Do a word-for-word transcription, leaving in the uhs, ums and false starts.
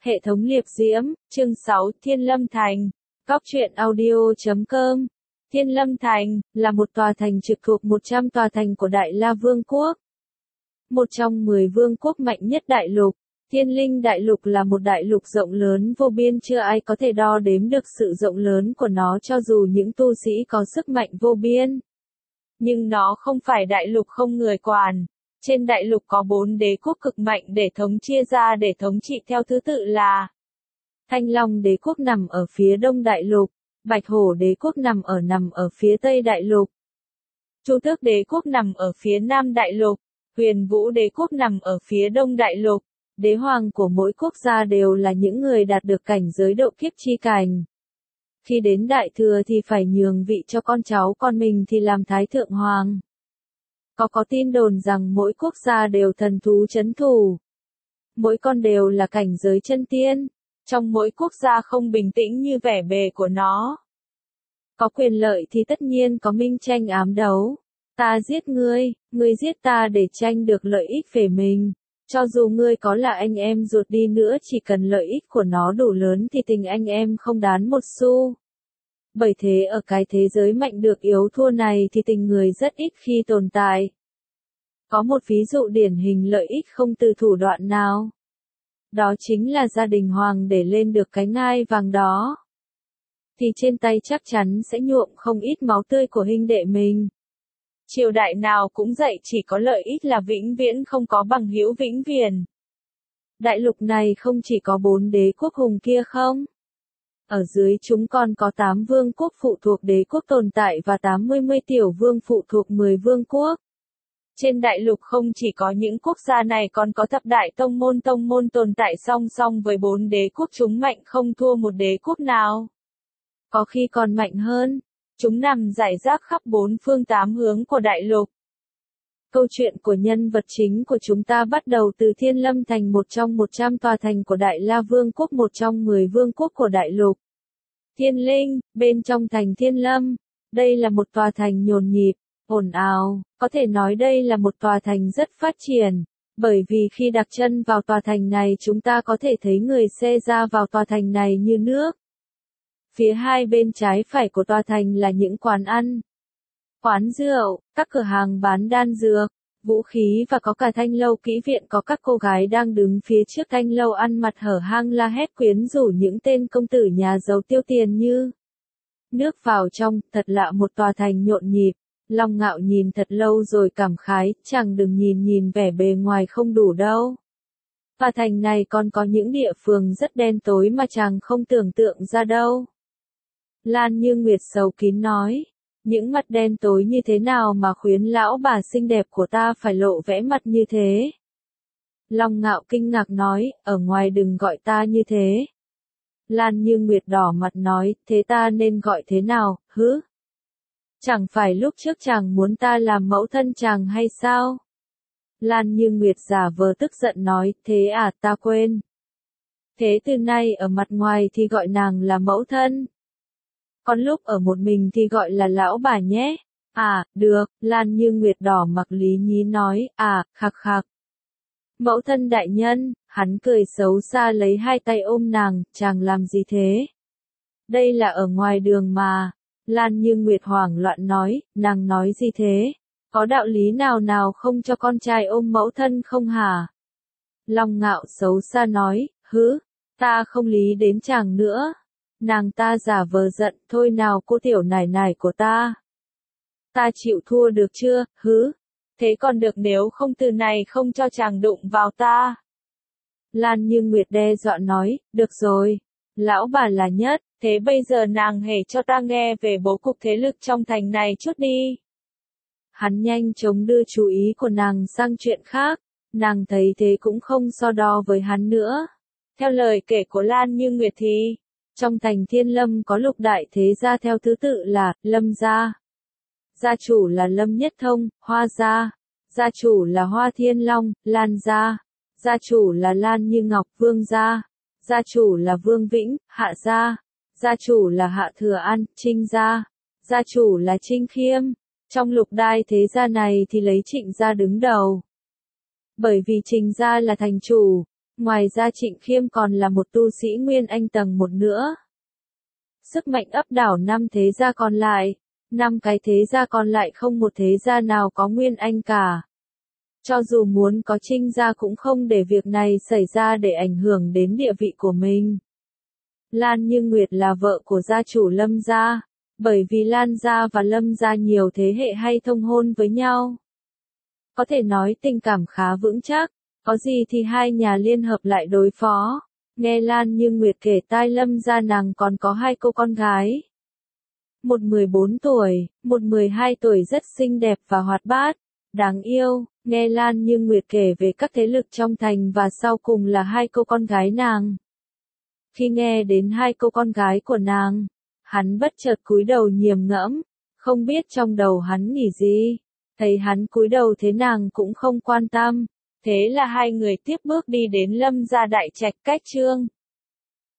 Hệ thống liệp diễm, chương sáu, Thiên Lâm Thành. Cóc truyện audio chấm com. Thiên Lâm Thành, là một tòa thành trực thuộc một trăm tòa thành của Đại La Vương quốc. Một trong mười vương quốc mạnh nhất đại lục, Thiên Linh Đại Lục là một đại lục rộng lớn vô biên, chưa ai có thể đo đếm được sự rộng lớn của nó cho dù những tu sĩ có sức mạnh vô biên. Nhưng nó không phải đại lục không người quản. Trên đại lục có bốn đế quốc cực mạnh để thống chia ra để thống trị theo thứ tự là Thanh Long đế quốc nằm ở phía đông đại lục, Bạch Hổ đế quốc nằm ở nằm ở phía tây đại lục, Chu Tước đế quốc nằm ở phía nam đại lục, Huyền Vũ đế quốc nằm ở phía đông đại lục. Đế hoàng của mỗi quốc gia đều là những người đạt được cảnh giới độ kiếp chi cảnh. Khi đến đại thừa thì phải nhường vị cho con cháu con mình thì làm thái thượng hoàng. Có có tin đồn rằng mỗi quốc gia đều thần thú trấn thủ. Mỗi con đều là cảnh giới chân tiên. Trong mỗi quốc gia không bình tĩnh như vẻ bề của nó. Có quyền lợi thì tất nhiên có minh tranh ám đấu. Ta giết ngươi, ngươi giết ta để tranh được lợi ích về mình. Cho dù ngươi có là anh em ruột đi nữa, chỉ cần lợi ích của nó đủ lớn thì tình anh em không đáng một xu. Bởi thế ở cái thế giới mạnh được yếu thua này thì tình người rất ít khi tồn tại. Có một ví dụ điển hình lợi ích không từ thủ đoạn nào. Đó chính là gia đình hoàng để lên được cái ngai vàng đó. Thì trên tay chắc chắn sẽ nhuộm không ít máu tươi của huynh đệ mình. Triều đại nào cũng dạy chỉ có lợi ích là vĩnh viễn, không có bằng hữu vĩnh viễn. Đại lục này không chỉ có bốn đế quốc hùng kia không? Ở dưới chúng còn có tám vương quốc phụ thuộc đế quốc tồn tại và tám mươi tiểu vương phụ thuộc mười vương quốc. Trên đại lục không chỉ có những quốc gia này, còn có thập đại tông môn tông môn tồn tại song song với bốn đế quốc, chúng mạnh không thua một đế quốc nào. Có khi còn mạnh hơn. Chúng nằm rải rác khắp bốn phương tám hướng của đại lục. Câu chuyện của nhân vật chính của chúng ta bắt đầu từ Thiên Lâm Thành, một trong một trăm tòa thành của Đại La Vương quốc, một trong mười vương quốc của đại lục. Thiên Linh, bên trong thành Thiên Lâm, đây là một tòa thành nhộn nhịp, ồn ào, có thể nói đây là một tòa thành rất phát triển, bởi vì khi đặt chân vào tòa thành này chúng ta có thể thấy người xe ra vào tòa thành này như nước. Phía hai bên trái phải của tòa thành là những quán ăn, quán rượu, các cửa hàng bán đan dược, vũ khí và có cả thanh lâu kỹ viện, có các cô gái đang đứng phía trước thanh lâu ăn mặt hở hang la hét quyến rũ những tên công tử nhà giàu tiêu tiền như nước vào trong. Thật lạ, một tòa thành nhộn nhịp. Long Ngạo nhìn thật lâu rồi cảm khái, chàng đừng nhìn nhìn vẻ bề ngoài không đủ đâu. Tòa thành này còn có những địa phương rất đen tối mà chàng không tưởng tượng ra đâu. Lan Như Nguyệt sầu kín nói, những mặt đen tối như thế nào mà khuyến lão bà xinh đẹp của ta phải lộ vẻ mặt như thế? Long Ngạo kinh ngạc nói, ở ngoài đừng gọi ta như thế. Lan Như Nguyệt đỏ mặt nói, thế ta nên gọi thế nào, hứ? Chẳng phải lúc trước chàng muốn ta làm mẫu thân chàng hay sao? Lan Như Nguyệt giả vờ tức giận nói, thế à, ta quên. Thế từ nay ở mặt ngoài thì gọi nàng là mẫu thân. Còn lúc ở một mình thì gọi là lão bà nhé. À, được, Lan Như Nguyệt đỏ mặt lý nhí nói, à, khạc khạc. Mẫu thân đại nhân, hắn cười xấu xa lấy hai tay ôm nàng, chàng làm gì thế? Đây là ở ngoài đường mà. Lan Như Nguyệt hoảng loạn nói, nàng nói gì thế? Có đạo lý nào nào không cho con trai ôm mẫu thân không hả? Long Ngạo xấu xa nói, hứ, ta không lý đến chàng nữa. Nàng ta giả vờ giận, thôi nào cô tiểu nải nải của ta. Ta chịu thua được chưa, hứ? Thế còn được, nếu không từ này không cho chàng đụng vào ta. Lan Như Nguyệt đe dọa nói, được rồi. Lão bà là nhất, thế bây giờ nàng hãy cho ta nghe về bố cục thế lực trong thành này chút đi. Hắn nhanh chóng đưa chú ý của nàng sang chuyện khác, nàng thấy thế cũng không so đo với hắn nữa. Theo lời kể của Lan Như Nguyệt thì, trong thành Thiên Lâm có lục đại thế gia theo thứ tự là, Lâm gia. Gia chủ là Lâm Nhất Thông, Hoa gia. Gia chủ là Hoa Thiên Long, Lan gia. Gia chủ là Lan Như Ngọc, Vương gia. Gia chủ là Vương Vĩnh, Hạ gia. Gia chủ là Hạ Thừa An, Trinh gia. Gia chủ là Trinh Khiêm. Trong lục đại thế gia này thì lấy Trịnh gia đứng đầu. Bởi vì Trịnh gia là thành chủ, Ngoài ra Trịnh Khiêm còn là một tu sĩ Nguyên Anh tầng một nữa. Sức mạnh áp đảo năm thế gia còn lại, năm cái thế gia còn lại không một thế gia nào có Nguyên Anh cả. Cho dù muốn có Trinh gia cũng không để việc này xảy ra để ảnh hưởng đến địa vị của mình. Lan Như Nguyệt là vợ của gia chủ Lâm gia, bởi vì Lan gia và Lâm gia nhiều thế hệ hay thông hôn với nhau. Có thể nói tình cảm khá vững chắc, có gì thì hai nhà liên hợp lại đối phó. Nghe Lan Như Nguyệt kể tai Lâm gia nàng còn có hai cô con gái. Một mười bốn tuổi, một mười hai tuổi rất xinh đẹp và hoạt bát, đáng yêu. Nghe Lan Như Nguyệt kể về các thế lực trong thành và sau cùng là hai cô con gái nàng. Khi nghe đến hai cô con gái của nàng, hắn bất chợt cúi đầu nghiền ngẫm, không biết trong đầu hắn nghĩ gì. Thấy hắn cúi đầu thế nàng cũng không quan tâm. Thế là hai người tiếp bước đi đến Lâm gia đại trạch cách chương.